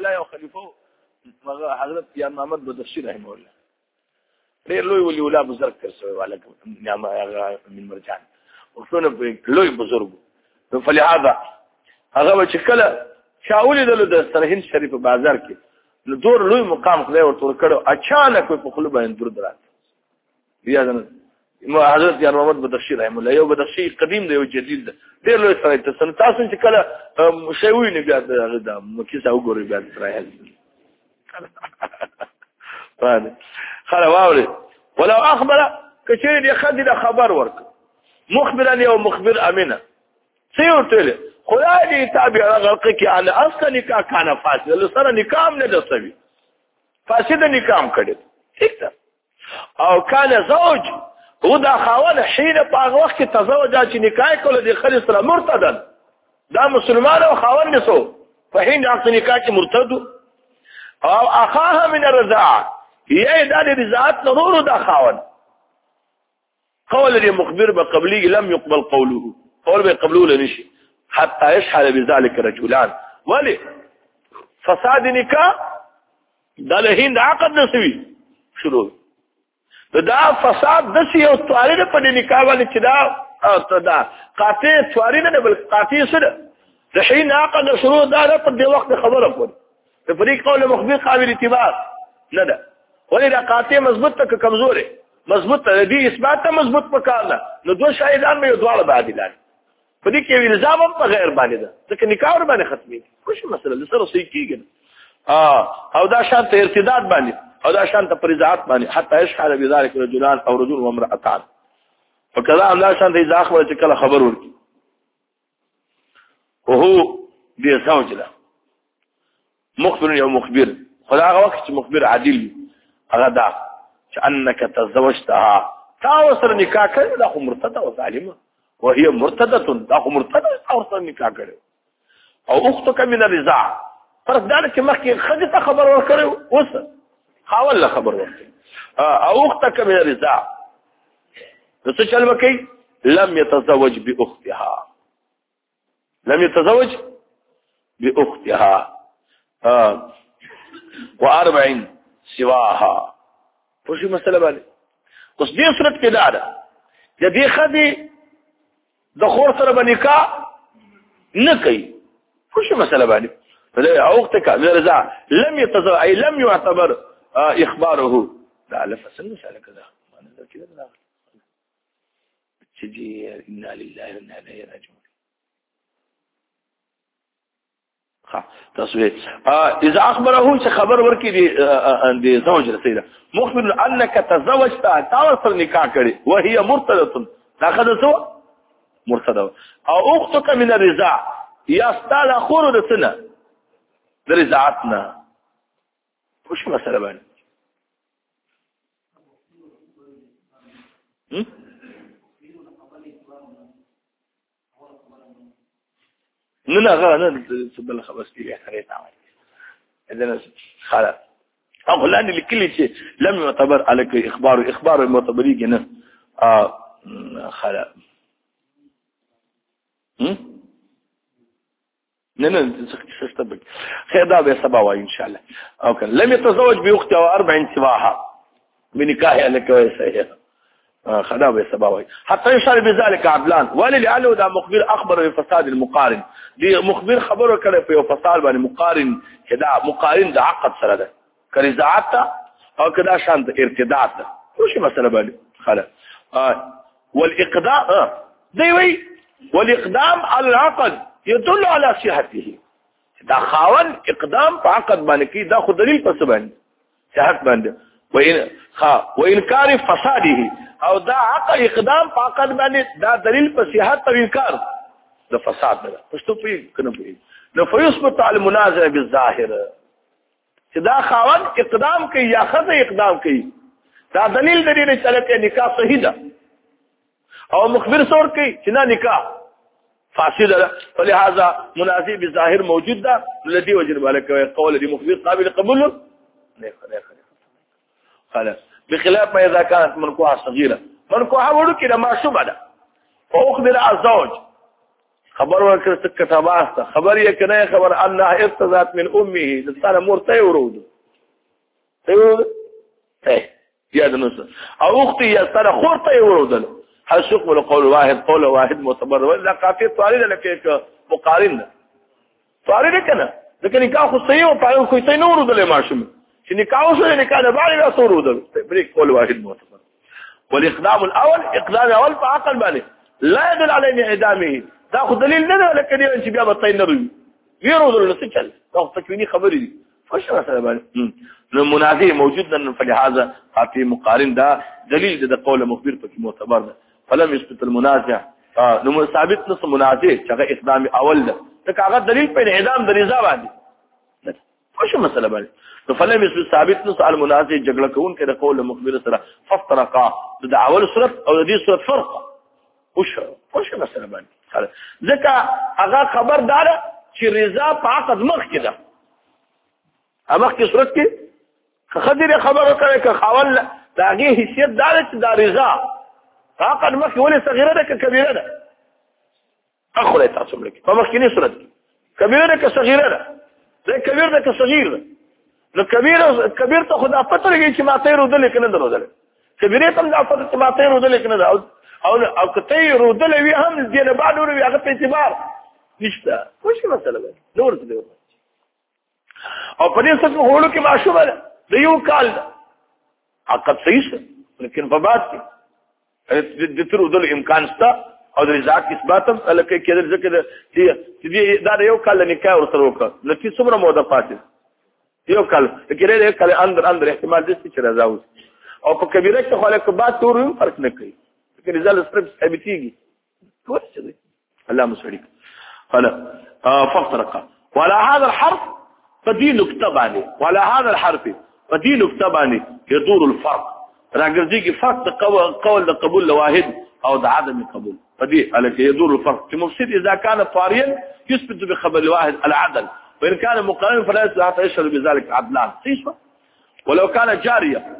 الله او خلیفہ حضرت یا محمد بدخشی رحمه الله ډېر لوی ولي الله بزرګ تر سوی والکم نعم من مرجان وشونه لوی بزرګ فلهذا هغه چې کله شاول د سرهند شریف بازار کې نو دور لوی مقام خدای ورته کړو اچانک په خپل باندې درود راځي بیا ځنه حضرت یا محمد بدخشی رحم الله یو بدخشی قدیم دی او جدید دی ډېر لوی سره تاسو چې کله شوی نه بیا دا مکیسه وګورئ بیا راځي خلا واوري ولو اخبر كثير دي خدي خبر ورك مخبرا او مخبر امنه سيوتل خدای دې تابع غلقك على اصل نکاح كان فاسد سره نکاح نه دسوي فاسد نکاح کړي ٹھیک او كان زوج ودا خاون حين باغ وخت تزوج چې نکاح کول دي خالص سره مرتد دا مسلمان او خاون نسو فحين عقد نکاح مرتد او اخاها من الرضاعه هي دا رضاعت ضرور دا خاون قول دي مخبر بقبلي لم يقبل قوله قول بقبلوه لنشي حتى يشحل بذلك رجلان ولي فساد نکاح دا لهين دا عقد نسوي شروع دا فساد دسي او تواري په نکاح باندې چې دا قاطع تواري نه بل قاطع سره لهين عقد شروع دا په دې وخت خبره کوي فريق قول مخبر قابل اعتبار نه ده ولې دا قاطع مضبوط ته کمزورې مضبوط دي اثبات ته مضبوط پکاره نو دوه شاهدان مې دواړه بعدلان په دې کې الزام هم په غیر باندې ده ځکه نکاح ور باندې ختمي کوم مسله سره صحیح کیږي او دا شان ته ارتداد باندې او دا شان ته پرزات باندې حتی يشحل بذلك رجلان او رجل وامرأتان فكذا لا شان ته اذا اخبر چې کله خبر ورکی وهو بزوج له مخبر او مخبر خدای وخت چې مخبر عادل هغه دا چې انك تزوجتها تا سره نکاح کړو دا خو مرتده او ظالمه وهي مرتده دا خو مرتده او سره نکاح کړو او اختك من الرضاع فرض دا چې مخکې خدای ته خبر ورکړو اوس خاول له خبر ورکړي او اختك من الرضاع څه چل وکي لم يتزوج باختها لم يتزوج باختها واربع سواها پوښي مسله باندې اوس دې صورت کې دا ده چې دې خدي د خور سره باندې نکاح نه کوي پوښي مسله باندې او اختك من الرضاع لم يتزوج اي لم يعتبر اخباره لا لفظ المساله كذا ما نقدر كده لا تجي انا لله وانا اليه راجعون تصوير اذا اخبره خبر ورکی دي زوج رسيله مخبر انك تزوجت تاوصل نکاح کړي وهي مرتده اخذ سو مرتده او اختك من الرضاع يستال اخور رسنه رضاعتنا وش مساله باندې نه سبل خبر كي خريطه اذا خلاص اقول لكل شيء لم يعتبر عليك اخبار المعتبري هنا خلاص نه تستبق خير ده بسبوا ان شاء الله اوكي لم يتزوج باخته واربع سواها بنكاح لك ويسهل خدا بسبوا حتى يشار بذلك عدلان ولعله ده مخبر اخبر بفساد المقارن دي مخبر خبره کړي په فساد باندې مقارن کدا مقارن د عقد سره ده کرزاعت او کدا شان ارتداد ده وش مساله باندې خلاص والاقدام دی وی والاقدام على العقد يدل على صحته دا خاون اقدام په عقد باندې کی دا خو دلیل پس باندې صحت باندې وانکار فساده او دا عقد اقدام په عقد باندې دا دلیل په صحت او انکار د فساد ده پښتو په کنه په نو فیثبت على المنازع بالظاهر چې دا خاون اقدام کوي یا خزه اقدام کوي دا دلیل دی چې چلته نکاح صحیح ده او مخبر سور کوي چې نه نکاح فاسد ده فلهذا منازع بالظاهر موجود ده الذي وجب عليك قول دي مخبر قابل قبول نه خلاص بخلاف ما اذا كانت منكوحه صغيره منكوحه ورو كده ما شبه ده فاخبر الزوج خبر ورکړه کتابه خبر یې کنه خبر انها ارتضات من امه لسانه مرته ورود یاد نو او اختي يا ترى خورته ورودل هل شق قول واحد معتبر ولا قافيه طارده لك مقارن طارده کنه لكن نکاح خو صحیح او پایو خو صحیح نه ورودل ماشوم چې نکاح شو نکاح نه باندې راس ورودل بريك قول واحد معتبر والاقدام الاول فعقل باندې لا يدل على اعدامه تاخذ دليل نه لكن انت بیا بطين نروي يرودل نسچل تاخذ تکوینی خبرې دي فش مثلا باندې نو منافي موجود لنا فلهذا في مقارن ده دليل ده قول مخبر په معتبر ده فلم يثبت المنازع نو ثابت نص منازع چې اقدام اول ده هغه دلیل په اعدام د رضا باندې فش مثلا باندې فلم يثبت ثابت نص المنازع جګړه کوون کې د قول مخبر سره فافترقا د اول صورت او د دې صورت فرق وش مثلا باندې ځکه هغه خبردار چې رضا په عقد مخ کې ده امخ کې صورت کې خدای خبره کوي که خاول داغه حیثیت دار چې دا رضا عقد مخ ولې صغیره ده که کبیره ده اخره تاسو ملک په مخ کې نه صورت کبیره ده که صغیره ده زه کبیر ده که صغیر ده نو کبیر ته خدا پته لګي چې ماته رودل کنه درودل کبیره ته دا پته چې ماته رودل کنه او کته رودل وی هم دې نه بعد وی هغه په اعتبار نشته خوشي مسله ده نور څه او په دې څه هوړو کې معشوبه ده د یو کال عقد صحیح شه لیکن په بعد کې د تر ودل امکان شته او د رضا اثبات هم الکه کېدل ځکه چې دا یو کال نکاح ورسره وکړه لکه څومره موده پاتې یو کال کېره یو کال اندر احتمال دي چې رضا اوس او په کبیره کې خو له بعد تور فرق نه کوي چې رضا سره ثابتيږي ټول څه الله مسعود فلا فافترق ولا هذا الحرف فدي نكتة باني ولا هذا الحرف فدي نكتة باني يدور الفرق راجزيك فرق قول قبول لواحد او عدم قبول فدي على يدور الفرق كمفسد اذا كان طاريا يثبت بخبر الواحد العدل وان كان مقارن فلا يشهر بذلك عدلان صحيح ولو كانت جاريه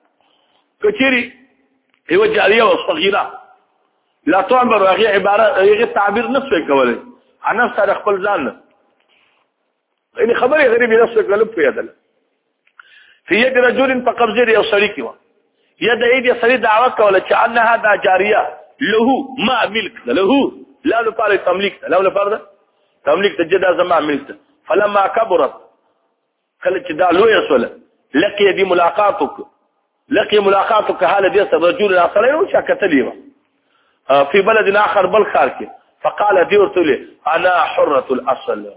كثير هو جاريه وصغيره لا تعبر وهي عباره هي تعبير نفسه كوله عن نفسها خپل ځان يعني خبري غريب نفسك قلب في يد في يد رجل فقبضه يا صديقي يد ايد يا صديق دعوك ولا كأن هذا جاريه له ما ملك له لا لفارق تمليك لا لفارق تمليك تجد زمان ملك فلما كبرت خلت دا لو يسول لقي دي ملاقاتك هذا دي رجل اخرين وشكت لي في بلد اخر بالخارج فقال دي ورتلي انا حرة الاصل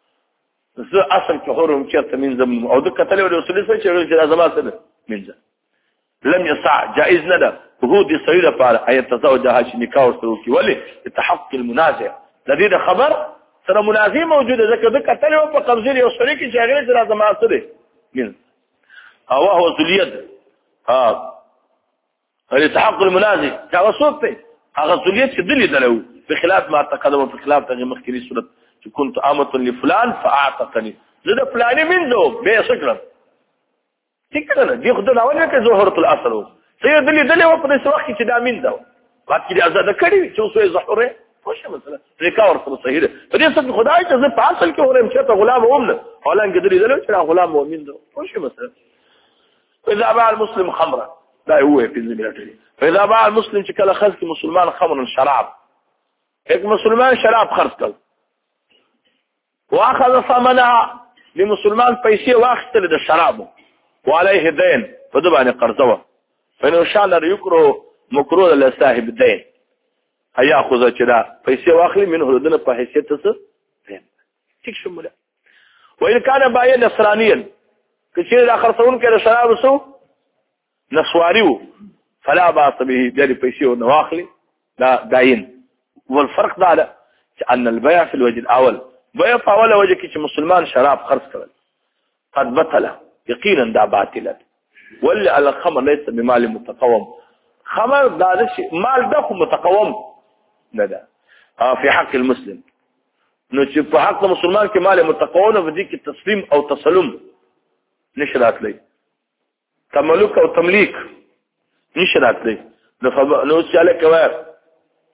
زه اصل کې حرم چرته من زم او د کتل او رسول الله چې لازم سره منځ لم يصع جائز نه ده هو دي صحیح لپاره اي تزوجها چې نکاح ورسره کوي ولی تحقق المنازع لدې خبر سره منازع موجوده ځکه د کتل او په قبضه او سره کې چې لازم سره منځ او هو ذليد تحقق المنازع توسط هغه ذليد چې دلی دلو بخلاف ما تقدم في خلاف تغي مخکري صورت كنت آمة لفلان فاعتقني زده فلاني منذ بيه شكرا تكتنا دي خدنا وانا كزهرة الأصل سيد دلي وقت سواقي كدا منذ بعد كده أزاد كريم شو سوي زحوري وش مثلا ريكاور في الصهيرة فدي صدق خداي تزد فعصل كهوري مشيت غلام ومنا ولا انقدري دلي وشرا غلام ومنذ وش مثلا إذا باع المسلم خمرا لا هو في الزميلة فإذا باع المسلم شكل خزك مسلمان خمر شراب هيك مسلمان شراب خرج واخذ ثمنها لمسلمان پیسې واخستل د شرابو وعليه دين فدبانه قرضوه فإنه شان يكره مكروه لصاحب الدين هياخذ كذا پیسې واخلي منه دنه په حیثیت څه ټیک شموله وإن كان بايع نصرانيا كثير اخر ثون کې شراب سو نسواريو فلا باس به دي پیسې واخلي لا داين والفرق ده ان البيع في الوجه الاول بيع په اوله وجه کې چې مسلمان شراب خرڅ کړل قد بطل یقینا دا باطل ولي على الخمر ليس بمال متقوم خمر دا شيء مال ده متقوم نه ده في حق المسلم نو چې په حق مسلمان کې مال متقوم او دي کې تسلیم او تسلم نشرات لي تملك او تمليك نشرات لي نو چې له کوي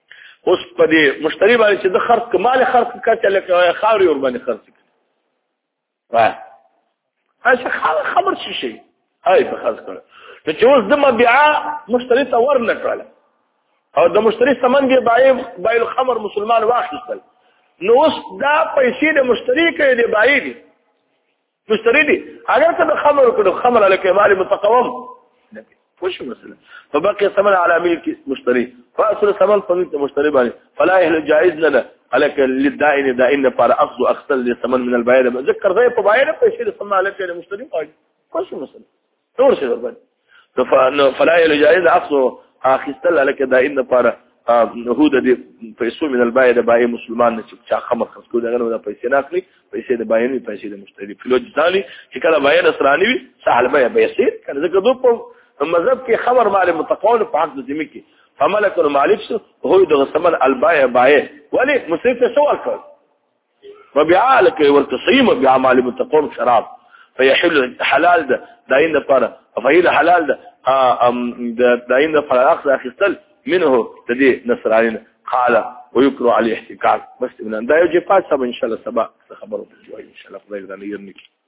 اوس په دې مشتری باندې چې د خرڅ کمال خرڅ کړه لکه خاوري ور باندې خرڅ کړه واه هغه خبر شي هاي په خرڅ کړه چې اوس د مبيعا مشتری ته ور نه کړل او د مشتری سامان دی بای الخمر مسلمان واخیستل نو اوس دا پیسې د مشتری کې دی بای دی مشتری دی اگر ته د خمر کړو خمر علیه مال متقوم وش مثلا فبقي ثمن على ملك مشتري فاصل ثمن فملك مشتري بني فلا يحل جائز لنا عليك للدائن دائن فار اخذ اخسر لثمن من البائع ذكر زي فبايع فيصير ثمن عليك المشتري وش مثلا نور شيء بني فلا يحل جائز اخذ اخسر عليك دائن فار هود دي پیسو من البائع بائع مسلمان چې خمر خرڅ کوي دغه د پیسې ناکلي پیسې د بائع پیسې د مشتري فلوج ثاني چې کله بائع نصراني وي سهل بائع بيصير کنه ځکه دوه مذهب کې خبر مال متقول په عقد ذمي کې فملك المالك هو د ثمن البائع بائع ولي مسلم ته سوال کړ مبيعا لك والتصيم مبيعا مال متقول شراب فيحل حلال ده داين پر فهي حلال ده داين پر اخذ اخستل منه تدي نصرانين قال ويكره عليه احتكار بس من دا يجي فاصله ان شاء الله سبا خبره ان شاء الله خدای دې يرني